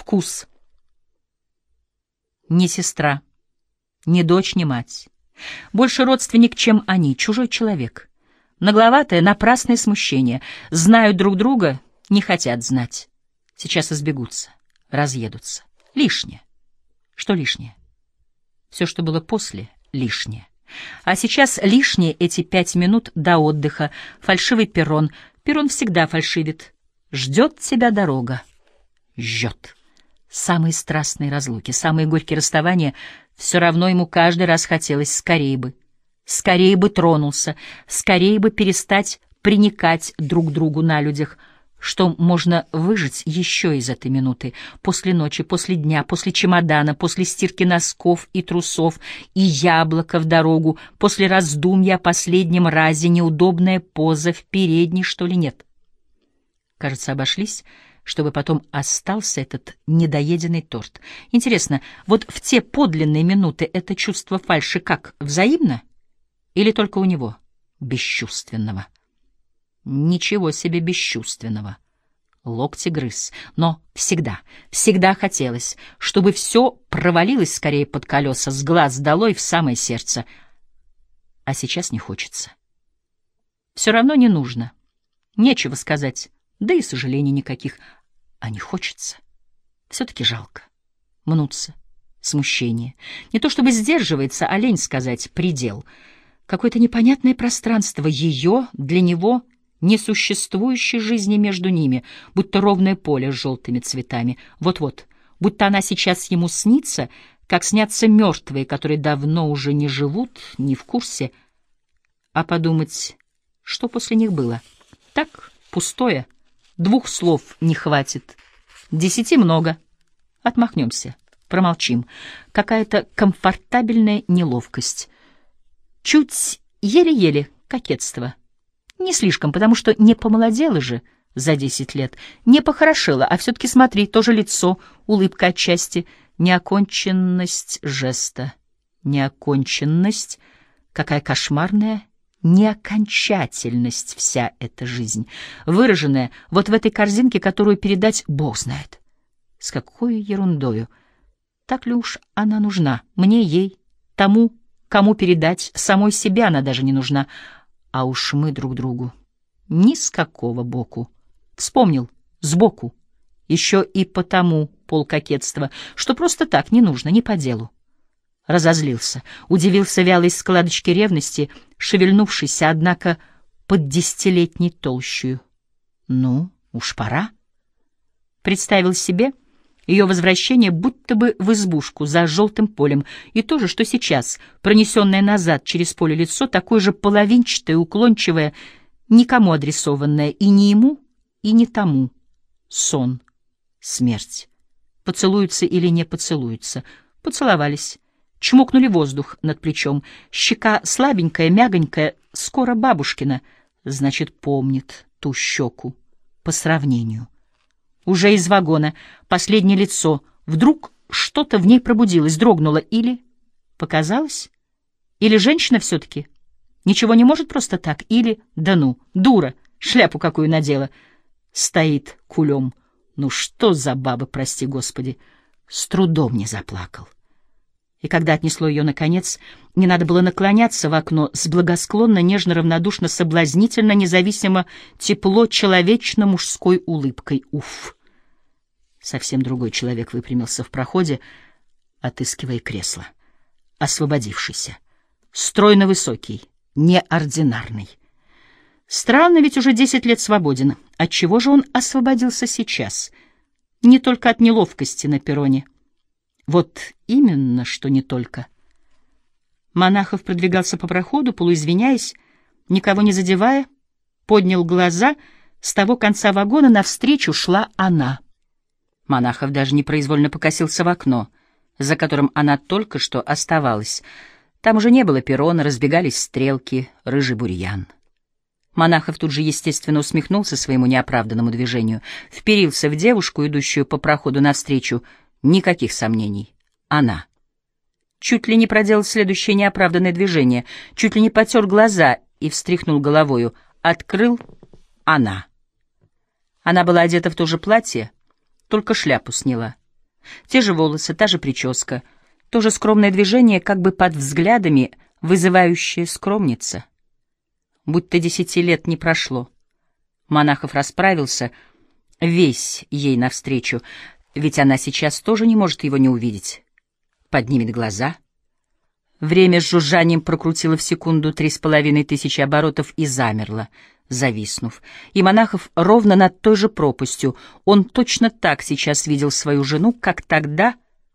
Вкус. Не сестра, не дочь, не мать. Больше родственник, чем они, чужой человек. Нагловатое, напрасное смущение. Знают друг друга, не хотят знать. Сейчас избегутся, разъедутся. Лишнее. Что лишнее? Все, что было после, лишнее. А сейчас лишние эти 5 минут до отдыха. Фальшивый перрон. Перрон всегда фальшивит. Ждет тебя дорога. Ждет. Самые страстные разлуки, самые горькие расставания, все равно ему каждый раз хотелось скорее бы тронулся, скорее бы перестать приникать друг к другу на людях, что можно выжить еще из этой минуты, после ночи, после дня, после чемодана, после стирки носков и трусов, и яблока в дорогу, после раздумья о последнем разе, неудобная поза в передней, что ли, нет. Кажется, обошлись, чтобы потом остался этот недоеденный торт. Интересно, вот в те подлинные минуты это чувство фальши как, взаимно? Или только у него, бесчувственного? Ничего себе бесчувственного. Локти грыз. Но всегда хотелось, чтобы все провалилось скорее под колеса, с глаз долой в самое сердце. А сейчас не хочется. Все равно не нужно. Нечего сказать, да и сожалений никаких. А не хочется. Все-таки жалко. Мнутся. Смущение. Не то чтобы сдерживается, а лень сказать предел. Какое-то непонятное пространство ее, для него, несуществующей жизни между ними, будто ровное поле с желтыми цветами. Вот-вот, будто она сейчас ему снится, как снятся мертвые, которые давно уже не живут, не в курсе. А подумать, что после них было? Так, пустое. 2 слов не хватит. 10 много. Отмахнемся, промолчим. Какая-то комфортабельная неловкость. Чуть еле-еле кокетство. Не слишком, потому что не помолодела же за 10 лет, не похорошела, а все-таки смотри, тоже лицо, улыбка отчасти, неоконченность жеста. Неоконченность, какая кошмарная неокончательность вся эта жизнь, выраженная вот в этой корзинке, которую передать Бог знает. С какой ерундою. Так ли уж она нужна? Мне, ей, тому, кому передать, самой себе она даже не нужна. А уж мы друг другу. Ни с какого боку. Вспомнил, сбоку. Еще и потому полкокетства, что просто так не нужно, не по делу. Разозлился, удивился вялой складочке ревности, шевельнувшейся, однако, под 10-летней толщую. Ну, уж пора. Представил себе ее возвращение будто бы в избушку за желтым полем, и то же, что сейчас, пронесенное назад через поле лицо, такое же половинчатое, уклончивое, никому адресованное, и не ему, и не тому. Сон, смерть. Поцелуются или не поцелуются? Поцеловались. Чмокнули воздух над плечом. Щека слабенькая, мягонькая, скоро бабушкина. Значит, помнит ту щеку. По сравнению. Уже из вагона. Последнее лицо. Вдруг что-то в ней пробудилось, дрогнуло. Или показалось? Или женщина все-таки? Ничего не может просто так? Или, да ну, дура, шляпу какую надела. Стоит кулем. Ну что за баба, прости господи. С трудом не заплакал. И когда отнесло ее наконец, не надо было наклоняться в окно с благосклонно, нежно, равнодушно, соблазнительно, независимо, тепло, человечно мужской улыбкой. Уф! Совсем другой человек выпрямился в проходе, отыскивая кресло. Освободившийся. Стройно высокий, неординарный. Странно, ведь уже 10 лет свободен. Отчего же он освободился сейчас? Не только от неловкости на перроне. Вот именно, что не только. Монахов продвигался по проходу, полуизвиняясь, никого не задевая, поднял глаза. С того конца вагона навстречу шла она. Монахов даже непроизвольно покосился в окно, за которым она только что оставалась. Там уже не было перрона, разбегались стрелки, рыжий бурьян. Монахов тут же естественно усмехнулся своему неоправданному движению, вперился в девушку, идущую по проходу навстречу. Никаких сомнений. Она. Чуть ли не проделал следующее неоправданное движение, чуть ли не потер глаза и встряхнул головою. Открыл она. Она была одета в то же платье, только шляпу сняла. Те же волосы, та же прическа, то же скромное движение, как бы под взглядами, вызывающая скромница. Будто 10 лет не прошло. Монахов расправился весь ей навстречу, ведь она сейчас тоже не может его не увидеть. Поднимет глаза. Время с жужжанием прокрутило в секунду 3500 оборотов и замерло, зависнув. И Монахов ровно над той же пропастью. Он точно так сейчас видел свою жену, как тогда,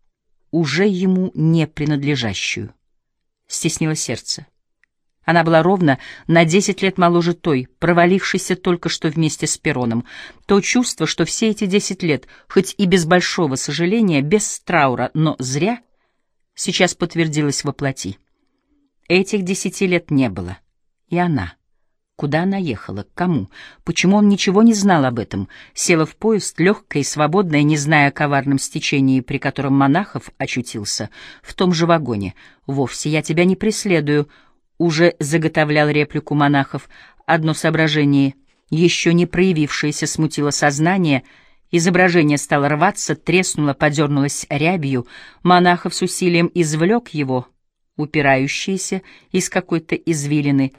уже ему не принадлежащую. Стеснило сердце. Она была ровно на 10 лет моложе той, провалившейся только что вместе с Перроном. То чувство, что все эти 10 лет, хоть и без большого сожаления, без траура, но зря, сейчас подтвердилось во плоти. Этих 10 лет не было. И она. Куда она ехала? К кому? Почему он ничего не знал об этом? Села в поезд, легкая и свободная, не зная о коварном стечении, при котором Монахов очутился, в том же вагоне. «Вовсе я тебя не преследую», — уже заготовлял реплику Монахов. Одно соображение, еще не проявившееся, смутило сознание. Изображение стало рваться, треснуло, подернулось рябью. Монахов с усилием извлек его, упирающееся из какой-то извилины.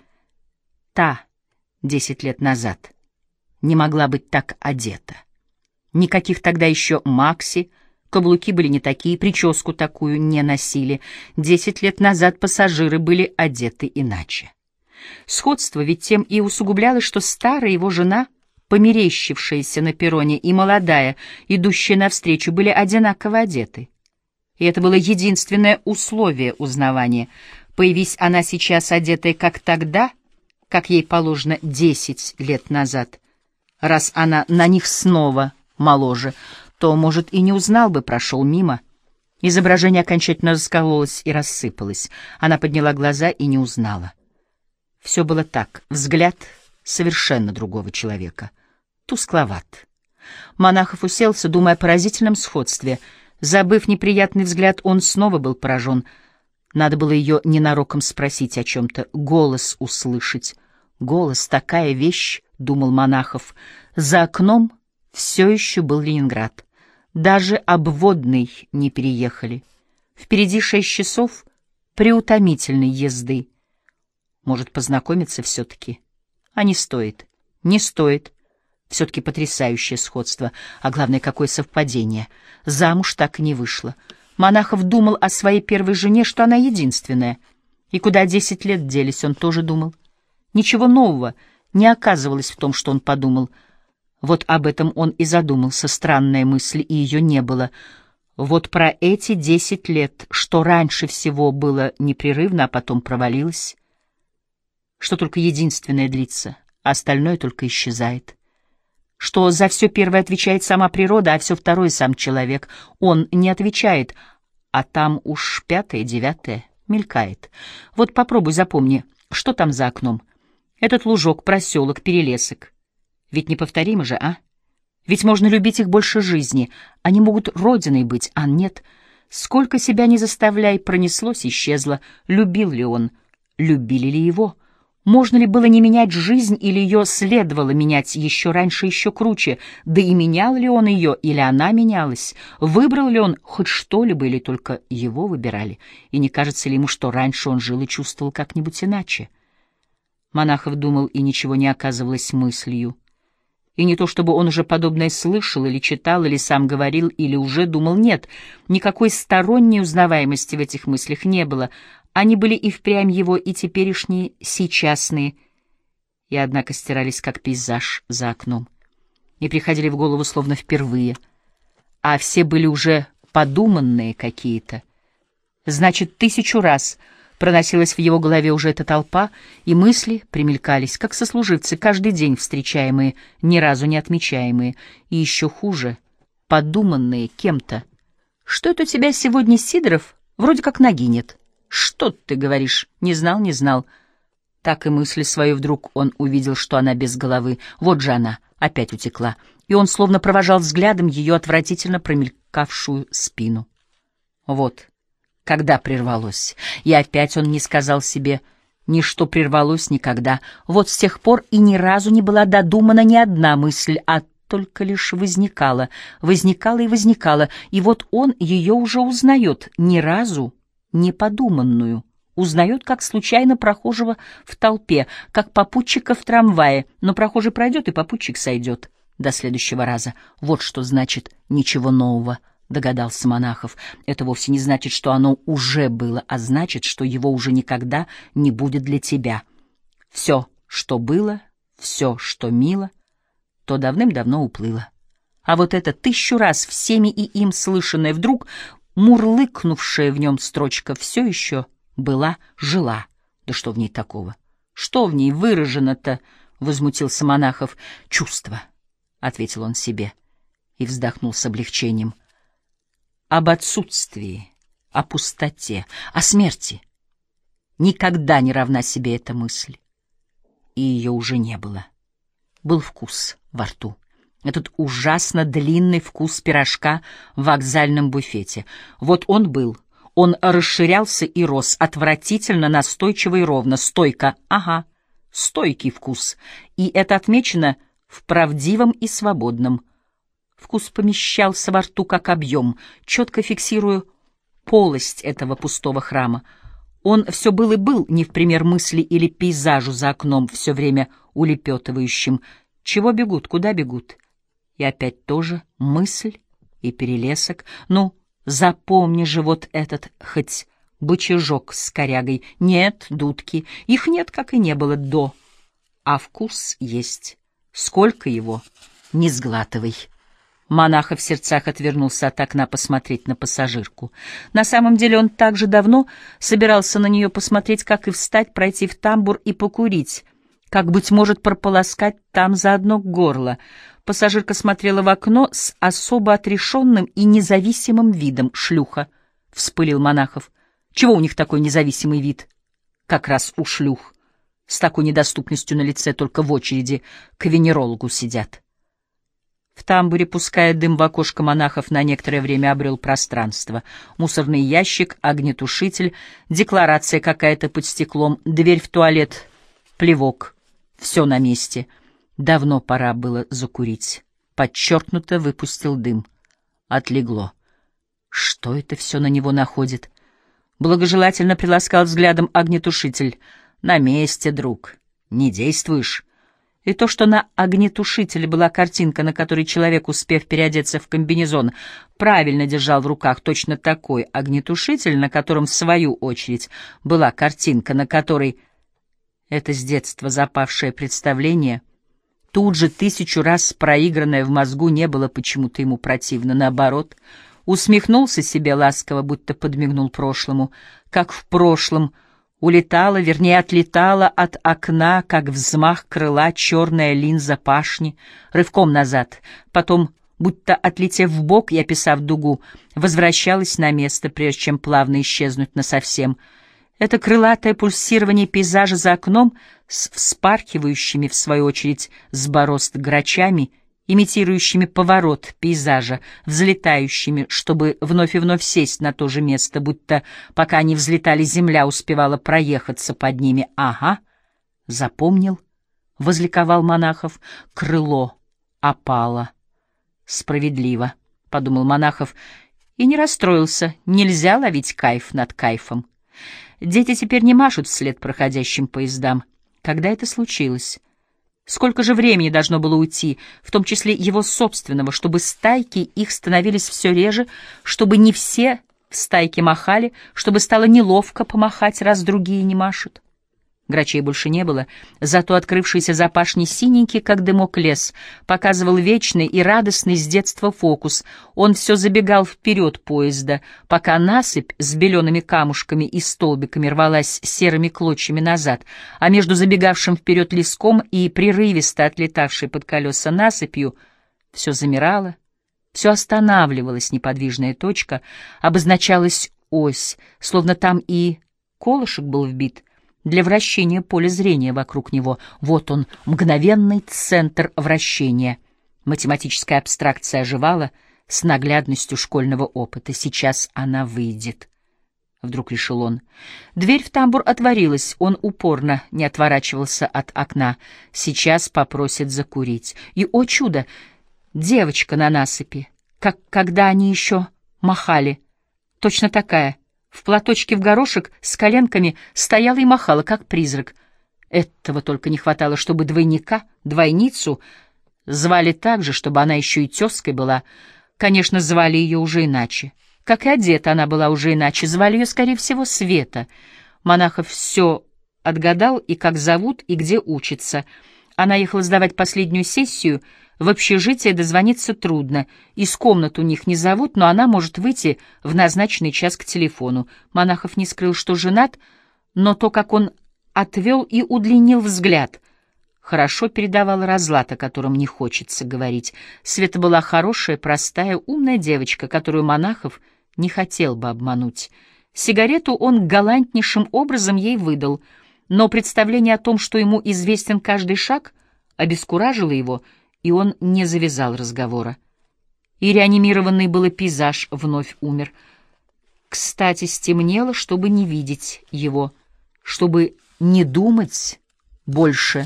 Та 10 лет назад не могла быть так одета. Никаких тогда еще макси, каблуки были не такие, прическу такую не носили. 10 лет назад пассажиры были одеты иначе. Сходство ведь тем и усугублялось, что старая его жена, померещившаяся на перроне, и молодая, идущая навстречу, были одинаково одеты. И это было единственное условие узнавания. Появись она сейчас одетая, как тогда, как ей положено 10 лет назад, раз она на них снова моложе, то, может, и не узнал бы, прошел мимо. Изображение окончательно раскололось и рассыпалось. Она подняла глаза и не узнала. Все было так, взгляд совершенно другого человека. Тускловат. Монахов уселся, думая о поразительном сходстве. Забыв неприятный взгляд, он снова был поражен. Надо было ее ненароком спросить о чем-то, голос услышать. Голос — такая вещь, — думал Монахов. За окном все еще был Ленинград. Даже обводный не переехали. Впереди 6 часов преутомительной езды. Может, познакомиться все-таки? А не стоит. Не стоит. Все-таки потрясающее сходство. А главное, какое совпадение. Замуж так и не вышла. Монахов думал о своей первой жене, что она единственная. И куда 10 лет делись, он тоже думал. Ничего нового не оказывалось в том, что он подумал. Вот об этом он и задумался, странная мысль, и ее не было. Вот про эти 10 лет, что раньше всего было непрерывно, а потом провалилось, что только единственное длится, а остальное только исчезает, что за все первое отвечает сама природа, а все второе — сам человек. Он не отвечает, а там уж 5-е, 9-е мелькает. Вот попробуй запомни, что там за окном. Этот лужок, проселок, перелесок. Ведь неповторимо же, а? Ведь можно любить их больше жизни. Они могут родиной быть, а нет. Сколько себя не заставляй, пронеслось, исчезло. Любил ли он? Любили ли его? Можно ли было не менять жизнь, или ее следовало менять еще раньше, еще круче? Да и менял ли он ее, или она менялась? Выбрал ли он хоть что-либо, или только его выбирали? И не кажется ли ему, что раньше он жил и чувствовал как-нибудь иначе? Монахов думал, и ничего не оказывалось мыслью. И не то, чтобы он уже подобное слышал или читал, или сам говорил, или уже думал. Нет, никакой сторонней узнаваемости в этих мыслях не было. Они были и впрямь его, и теперешние, сейчасные, и, однако, стирались, как пейзаж за окном, и приходили в голову словно впервые, а все были уже подуманные какие-то. Значит, 1000 раз проносилась в его голове уже эта толпа, и мысли примелькались, как сослуживцы, каждый день встречаемые, ни разу не отмечаемые, и еще хуже, подуманные кем-то. «Что это у тебя сегодня, Сидоров? Вроде как ноги нет». «Что ты говоришь? Не знал, не знал». Так и мысли свою вдруг он увидел, что она без головы. Вот же она, опять утекла. И он словно провожал взглядом ее отвратительно промелькавшую спину. Вот, когда прервалось. И опять он не сказал себе, ни что прервалось никогда. Вот с тех пор и ни разу не была додумана ни одна мысль, а только лишь возникала, возникала и возникала, и вот он ее уже узнает, ни разу не подуманную, узнает как случайно прохожего в толпе, как попутчика в трамвае, но прохожий пройдет, и попутчик сойдет до следующего раза. Вот что значит «ничего нового», догадался Монахов. Это вовсе не значит, что оно уже было, а значит, что его уже никогда не будет для тебя. Все, что было, все, что мило, то давным-давно уплыло. А вот это 1000 раз всеми и им слышанная, вдруг мурлыкнувшая в нем строчка все еще была, жила. Да что в ней такого? Что в ней выражено-то? — возмутился Монахов. — Чувство, — ответил он себе и вздохнул с облегчением. Об отсутствии, о пустоте, о смерти. Никогда не равна себе эта мысль. И ее уже не было. Был вкус во рту. Этот ужасно длинный вкус пирожка в вокзальном буфете. Вот он был. Он расширялся и рос, отвратительно, настойчиво и ровно. Стойко. Ага, стойкий вкус. И это отмечено в правдивом и свободном. Вкус помещался во рту как объем, четко фиксируя полость этого пустого храма. Он все был и был, не в пример мысли или пейзажу за окном, все время улепетывающим. Чего бегут, куда бегут? И опять тоже мысль и перелесок. Ну, запомни же вот этот хоть бычажок с корягой. Нет, дудки, их нет, как и не было до. А вкус есть. Сколько его? Не сглатывай. Монахов в сердцах отвернулся от окна посмотреть на пассажирку. На самом деле он так же давно собирался на нее посмотреть, как и встать, пройти в тамбур и покурить, как, быть может, прополоскать там заодно горло. Пассажирка смотрела в окно с особо отрешенным и независимым видом. «Шлюха!» — вспылил Монахов. «Чего у них такой независимый вид?» «Как раз у шлюх. С такой недоступностью на лице только в очереди к венерологу сидят». В тамбуре, пуская дым в окошко, Монахов на некоторое время обрел пространство. Мусорный ящик, огнетушитель, декларация какая-то под стеклом, дверь в туалет, плевок. Все на месте. Давно пора было закурить. Подчеркнуто выпустил дым. Отлегло. Что это все на него находит? Благожелательно приласкал взглядом огнетушитель. На месте, друг. Не действуешь? И то, что на огнетушителе была картинка, на которой человек, успев переодеться в комбинезон, правильно держал в руках точно такой огнетушитель, на котором, в свою очередь, была картинка, на которой это с детства запавшее представление, тут же 1000 раз проигранное в мозгу, не было почему-то ему противно. Наоборот, усмехнулся себе ласково, будто подмигнул прошлому, как в прошлом улетала, вернее, отлетала от окна, как взмах крыла, черная линза пашни, рывком назад. Потом, будто отлетев вбок и описав дугу, возвращалась на место, прежде чем плавно исчезнуть насовсем. Это крылатое пульсирование пейзажа за окном с вспархивающими, в свою очередь, с борозд грачами, имитирующими поворот пейзажа, взлетающими, чтобы вновь и вновь сесть на то же место, будто пока они взлетали, земля успевала проехаться под ними. Ага, запомнил, возликовал Монахов, крыло опало. Справедливо, подумал Монахов, и не расстроился, нельзя ловить кайф над кайфом. Дети теперь не машут вслед проходящим поездам. Когда это случилось? Сколько же времени должно было уйти, в том числе его собственного, чтобы стайки их становились все реже, чтобы не все в стайке махали, чтобы стало неловко помахать, раз другие не машут? Грачей больше не было, зато открывшийся за пашней синенький, как дымок, лес показывал вечный и радостный с детства фокус. Он все забегал вперед поезда, пока насыпь с белеными камушками и столбиками рвалась серыми клочьями назад, а между забегавшим вперед леском и прерывисто отлетавшей под колеса насыпью все замирало, все останавливалась неподвижная точка, обозначалась ось, словно там и колышек был вбит для вращения поля зрения вокруг него. Вот он, мгновенный центр вращения. Математическая абстракция оживала с наглядностью школьного опыта. Сейчас она выйдет. Вдруг решил он. Дверь в тамбур отворилась. Он упорно не отворачивался от окна. Сейчас попросит закурить. И, о чудо, девочка на насыпи, как когда они еще махали. Точно такая, в платочке в горошек, с коленками, стояла и махала, как призрак. Этого только не хватало, чтобы двойника, двойницу, звали так же, чтобы она еще и тезкой была. Конечно, звали ее уже иначе. Как и одета она была уже иначе, звали ее, скорее всего, Света. Монахов все отгадал, и как зовут, и где учится. Она ехала сдавать последнюю сессию. В общежитие дозвониться трудно. Из комнат у них не зовут, но она может выйти в назначенный час к телефону. Монахов не скрыл, что женат, но то, как он отвел и удлинил взгляд, хорошо передавал разлад, о котором не хочется говорить. Света была хорошая, простая, умная девочка, которую Монахов не хотел бы обмануть. Сигарету он галантнейшим образом ей выдал, но представление о том, что ему известен каждый шаг, обескуражило его, и он не завязал разговора. И реанимированный было пейзаж вновь умер. Кстати, стемнело, чтобы не видеть его, чтобы не думать больше,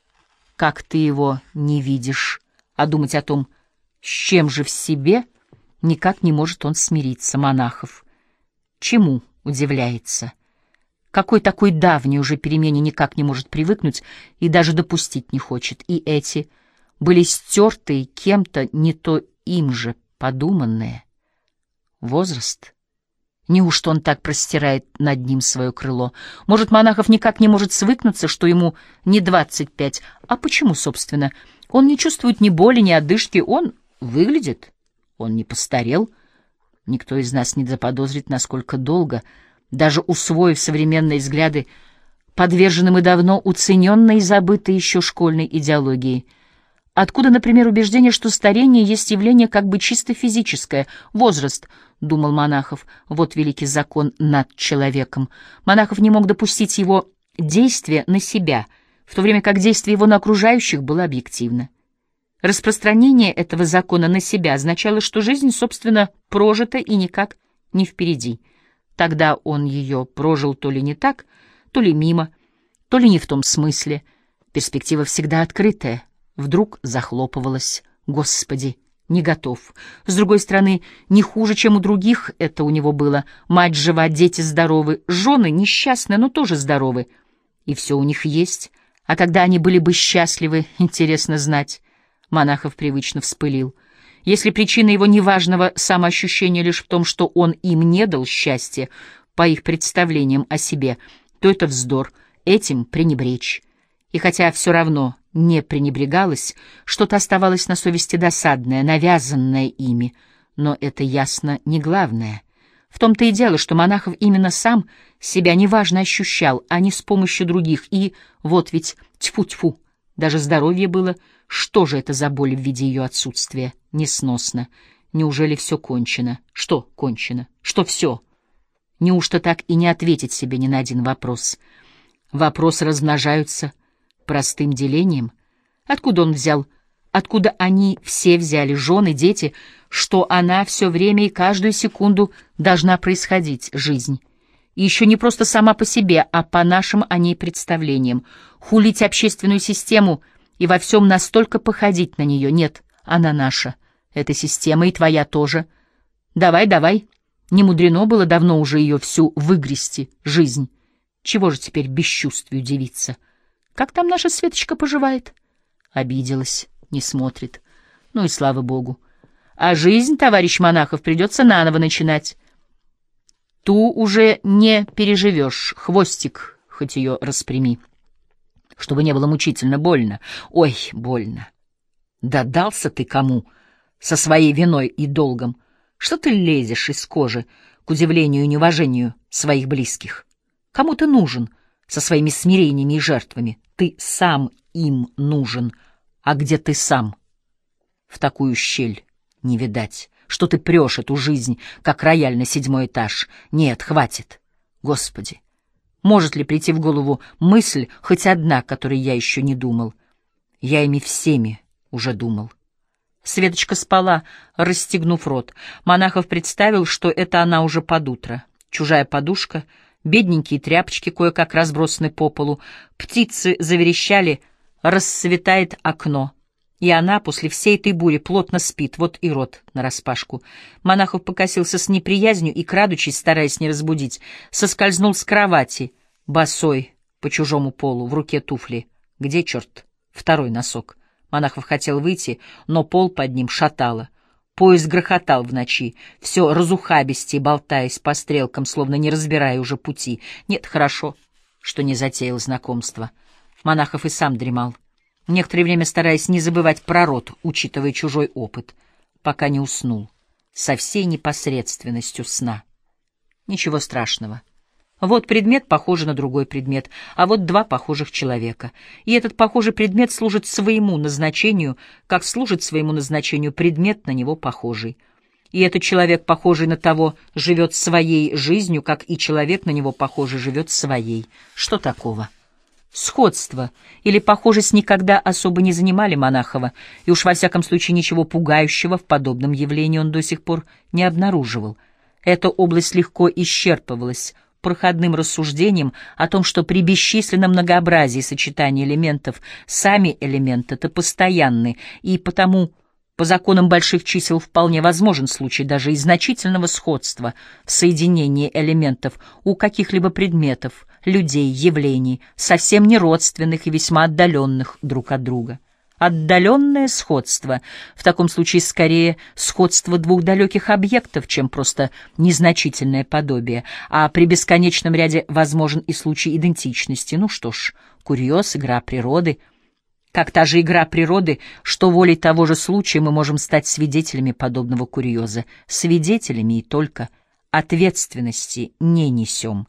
как ты его не видишь, а думать о том, с чем же в себе никак не может он смириться, Монахов. Чему удивляется? Какой такой давней уже перемене никак не может привыкнуть и даже допустить не хочет. И эти были стертые кем-то, не то им же подуманные. Возраст? Неужто он так простирает над ним свое крыло? Может, Монахов никак не может свыкнуться, что ему не 25? А почему, собственно? Он не чувствует ни боли, ни одышки. Он выглядит. Он не постарел. Никто из нас не заподозрит, насколько долго, даже усвоив современные взгляды, подверженным и давно уцененной и забытой еще школьной идеологии. Откуда, например, убеждение, что старение есть явление как бы чисто физическое? Возраст, — думал Монахов, — вот великий закон над человеком. Монахов не мог допустить его действия на себя, в то время как действие его на окружающих было объективно. Распространение этого закона на себя означало, что жизнь, собственно, прожита и никак не впереди. Тогда он ее прожил то ли не так, то ли мимо, то ли не в том смысле. Перспектива всегда открытая. Вдруг захлопывалась. Господи, не готов. С другой стороны, не хуже, чем у других это у него было. Мать жива, дети здоровы, жены несчастны, но тоже здоровы. И все у них есть. А когда они были бы счастливы, интересно знать. Монахов привычно вспылил. Если причина его неважного самоощущения лишь в том, что он им не дал счастья, по их представлениям о себе, то это вздор, этим пренебречь. И хотя все равно не пренебрегалось, что-то оставалось на совести досадное, навязанное ими, но это, ясно, не главное. В том-то и дело, что Монахов именно сам себя неважно ощущал, а не с помощью других, и вот ведь тьфу-тьфу, даже здоровье было. Что же это за боль в виде ее отсутствия? Несносно. Неужели все кончено? Что кончено? Что все? Неужто так и не ответить себе ни на один вопрос? Вопросы размножаются простым делением. Откуда он взял? Откуда они все взяли, жены, дети, что она все время и каждую секунду должна происходить, жизнь? И еще не просто сама по себе, а по нашим о ней представлениям. Хулить общественную систему и во всем настолько походить на нее. Нет, она наша. Эта система и твоя тоже. Давай, давай. Не мудрено было давно уже ее всю выгрести, жизнь. Чего же теперь бесчувствию девица? Как там наша Светочка поживает? Обиделась, не смотрит. Ну и слава богу. А жизнь, товарищ Монахов, придется наново начинать. Ту уже не переживешь, хвостик, хоть ее распрями. Чтобы не было мучительно больно. Ой, больно. Да дался ты кому со своей виной и долгом? Что ты лезешь из кожи к удивлению и неуважению своих близких? Кому ты нужен со своими смирениями и жертвами? Ты сам им нужен. А где ты сам? В такую щель не видать. Что ты прешь эту жизнь, как рояль на 7-й этаж? Нет, хватит. Господи! Может ли прийти в голову мысль, хоть одна, которой я еще не думал? Я ими всеми уже думал. Светочка спала, расстегнув рот. Монахов представил, что это она уже под утро. Чужая подушка, бедненькие тряпочки, кое-как разбросаны по полу. Птицы заверещали, рассветает окно. И она после всей этой бури плотно спит, вот и рот нараспашку. Монахов покосился с неприязнью и, крадучись, стараясь не разбудить, соскользнул с кровати, босой, по чужому полу, в руке туфли. Где, черт, второй носок? Монахов хотел выйти, но пол под ним шатало. Поезд грохотал в ночи, все разухабистее, болтаясь по стрелкам, словно не разбирая уже пути. Нет, хорошо, что не затеял знакомство. Монахов и сам дремал, некоторое время стараясь не забывать про род, учитывая чужой опыт, пока не уснул, со всей непосредственностью сна. Ничего страшного. Вот предмет похож на другой предмет, а вот два похожих человека. И этот похожий предмет служит своему назначению, как служит своему назначению предмет на него похожий. И этот человек, похожий на того, живет своей жизнью, как и человек на него похожий живет своей. Что такого? Сходство или похожесть никогда особо не занимали Монахова, и уж во всяком случае ничего пугающего в подобном явлении он до сих пор не обнаруживал. Эта область легко исчерпывалась проходным рассуждением о том, что при бесчисленном многообразии сочетаний элементов сами элементы-то постоянны, и потому по законам больших чисел вполне возможен случай даже и значительного сходства в соединении элементов у каких-либо предметов, людей, явлений, совсем не родственных и весьма отдаленных друг от друга. Отдаленное сходство, в таком случае скорее сходство двух далеких объектов, чем просто незначительное подобие, а при бесконечном ряде возможен и случай идентичности. Ну что ж, курьез, игра природы. Как та же игра природы, что волей того же случая мы можем стать свидетелями подобного курьеза. Свидетелями и только ответственности не несем.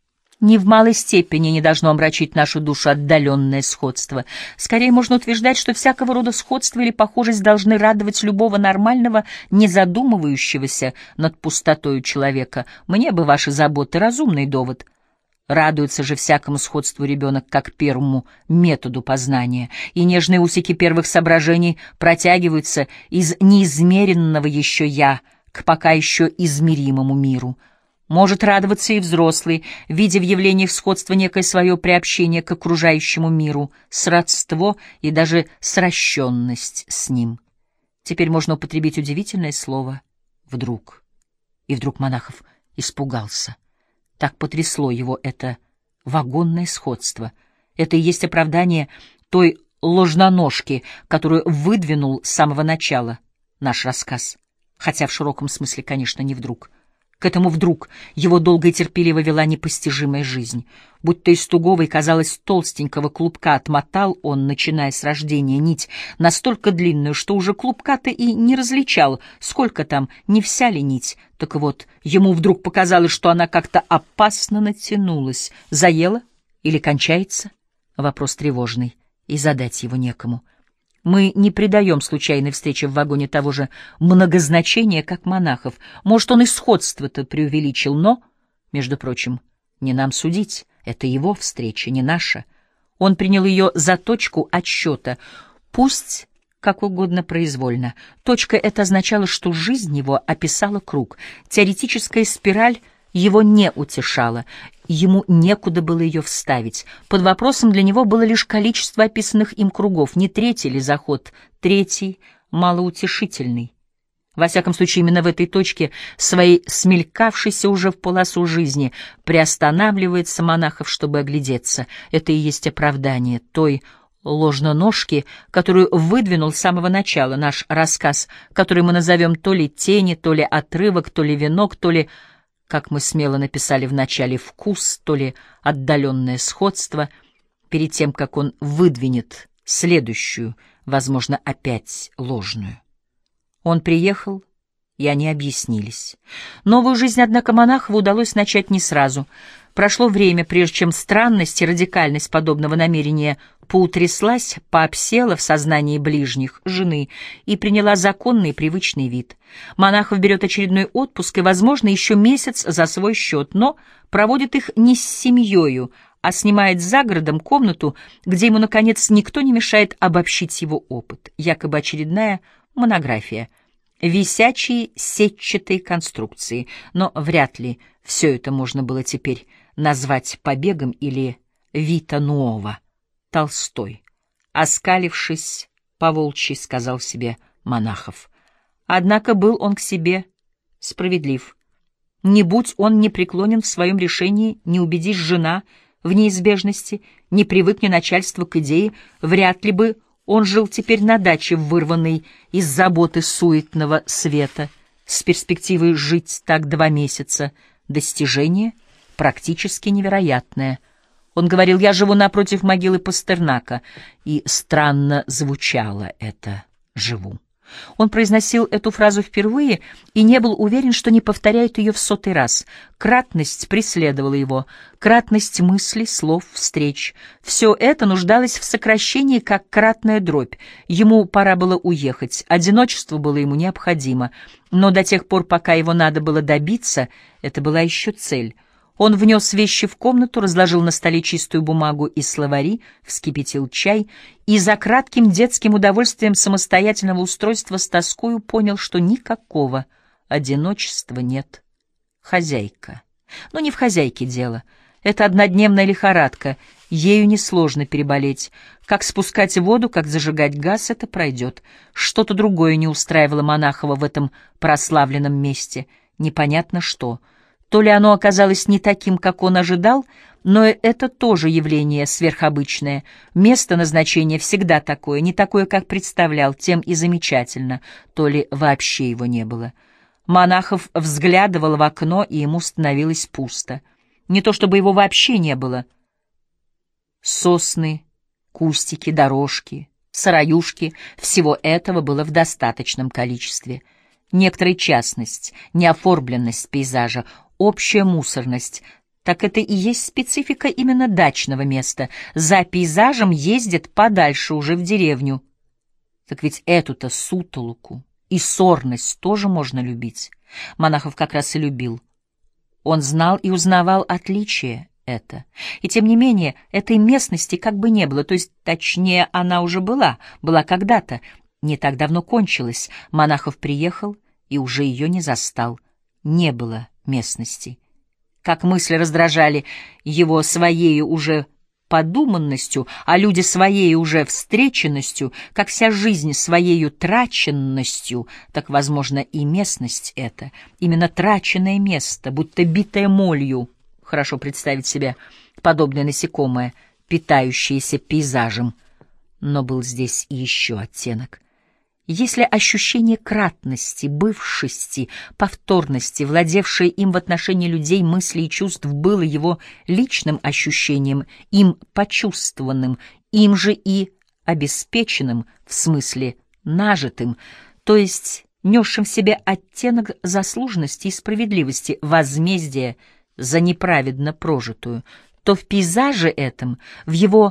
Ни в малой степени не должно омрачить нашу душу отдаленное сходство. Скорее можно утверждать, что всякого рода сходство или похожесть должны радовать любого нормального, не задумывающегося над пустотою человека. Мне бы ваши заботы, разумный довод. Радуется же всякому сходству ребенок как первому методу познания, и нежные усики первых соображений протягиваются из неизмеренного еще «я» к пока еще измеримому миру. Может радоваться и взрослый, видя в явлениях сходства некое свое приобщение к окружающему миру, сродство и даже сращенность с ним. Теперь можно употребить удивительное слово «вдруг». И вдруг Монахов испугался. Так потрясло его это вагонное сходство. Это и есть оправдание той ложноножки, которую выдвинул с самого начала наш рассказ. Хотя в широком смысле, конечно, не вдруг. К этому вдруг его долго и терпеливо вела непостижимая жизнь. Будто из тугого и, казалось, толстенького клубка отмотал он, начиная с рождения, нить настолько длинную, что уже клубка-то и не различал, сколько там, не вся ли нить. Так вот, ему вдруг показалось, что она как-то опасно натянулась. Заела или кончается? Вопрос тревожный, и задать его некому. Мы не придаем случайной встрече в вагоне того же многозначения, как Монахов. Может, он и сходство-то преувеличил, но, между прочим, не нам судить. Это его встреча, не наша. Он принял ее за точку отсчета. Пусть как угодно произвольно. Точка эта означала, что жизнь его описала круг. Теоретическая спираль его не утешала. Ему некуда было ее вставить. Под вопросом для него было лишь количество описанных им кругов. Не третий ли заход? Третий, малоутешительный. Во всяком случае, именно в этой точке, своей смелькавшейся уже в полосу жизни, приостанавливается Монахов, чтобы оглядеться. Это и есть оправдание той ложноножки, которую выдвинул с самого начала наш рассказ, который мы назовем то ли тени, то ли отрывок, то ли венок, то ли, как мы смело написали в начале, вкус, то ли отдаленное сходство, перед тем, как он выдвинет следующую, возможно, опять ложную. Он приехал, и они объяснились. Новую жизнь, однако, Монахову удалось начать не сразу. Прошло время, прежде чем странность и радикальность подобного намерения поутряслась, пообсела в сознании ближних, жены, и приняла законный и привычный вид. Монахов берет очередной отпуск и, возможно, еще месяц за свой счет, но проводит их не с семьей, а снимает за городом комнату, где ему, наконец, никто не мешает обобщить его опыт. Якобы очередная монография. Висячие сетчатые конструкции, но вряд ли все это можно было теперь назвать побегом или вита нуова. Толстой, оскалившись, по-волчьи сказал себе Монахов. Однако был он к себе справедлив. Не будь он непреклонен в своем решении, не убедись жена в неизбежности, не привыкни начальство к идее, вряд ли бы он жил теперь на даче, вырванной из заботы суетного света, с перспективой жить так 2 месяца. Достижение практически невероятное. Он говорил: «Я живу напротив могилы Пастернака», и странно звучало это «живу». Он произносил эту фразу впервые и не был уверен, что не повторяет ее в 100-й раз. Кратность преследовала его, кратность мыслей, слов, встреч. Все это нуждалось в сокращении, как кратная дробь. Ему пора было уехать, одиночество было ему необходимо, но до тех пор, пока его надо было добиться, это была еще цель. Он внес вещи в комнату, разложил на столе чистую бумагу и словари, вскипятил чай и за кратким детским удовольствием самостоятельного устройства с тоскою понял, что никакого одиночества нет. Хозяйка. Но не в хозяйке дело. Это однодневная лихорадка, ею несложно переболеть. Как спускать воду, как зажигать газ — это пройдет. Что-то другое не устраивало Монахова в этом прославленном месте. Непонятно что. То ли оно оказалось не таким, как он ожидал, но это тоже явление сверхобычное. Место назначения всегда такое, не такое, как представлял, тем и замечательно, то ли вообще его не было. Монахов взглядывал в окно, и ему становилось пусто. Не то чтобы его вообще не было. Сосны, кустики, дорожки, сыроюшки — всего этого было в достаточном количестве. Некоторая частность, неоформленность пейзажа, общая мусорность — так это и есть специфика именно дачного места. За пейзажем ездят подальше, уже в деревню. Так ведь эту-то сутолоку и сорность тоже можно любить. Монахов как раз и любил. Он знал и узнавал отличие это. И тем не менее, этой местности как бы не было, то есть, точнее, она уже была когда-то, не так давно кончилась. Монахов приехал и уже ее не застал. Не было местности. Как мысли раздражали его своею уже подуманностью, а люди своей уже встреченностью, как вся жизнь своею траченностью, так, возможно, и местность эта, именно траченное место, будто битое молью. Хорошо представить себе подобное насекомое, питающееся пейзажем. Но был здесь и еще оттенок. Если ощущение кратности, бывшести, повторности, владевшее им в отношении людей, мыслей и чувств, было его личным ощущением, им почувствованным, им же и обеспеченным, в смысле нажитым, то есть несшим в себе оттенок заслуженности и справедливости, возмездия за неправедно прожитую, то в пейзаже этом, в его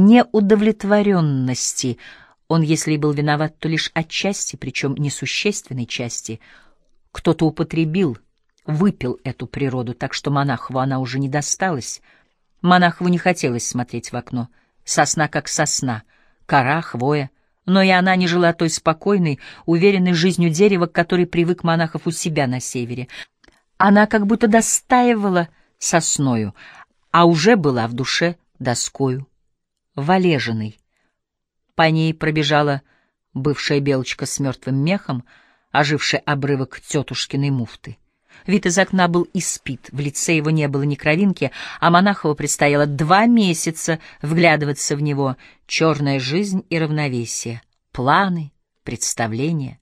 неудовлетворенности — он, если и был виноват, то лишь отчасти, причем несущественной части. Кто-то употребил, выпил эту природу, так что Монахову она уже не досталась. Монахову не хотелось смотреть в окно. Сосна как сосна, кора, хвоя. Но и она не жила той спокойной, уверенной жизнью дерева, к которой привык Монахов у себя на севере. Она как будто достаивала сосною, а уже была в душе доскою, валежиной. По ней пробежала бывшая белочка с мертвым мехом, оживший обрывок тетушкиной муфты. Вид из окна был испит, в лице его не было ни кровинки, а Монахову предстояло 2 месяца вглядываться в него. Черная жизнь и равновесие, планы, представления.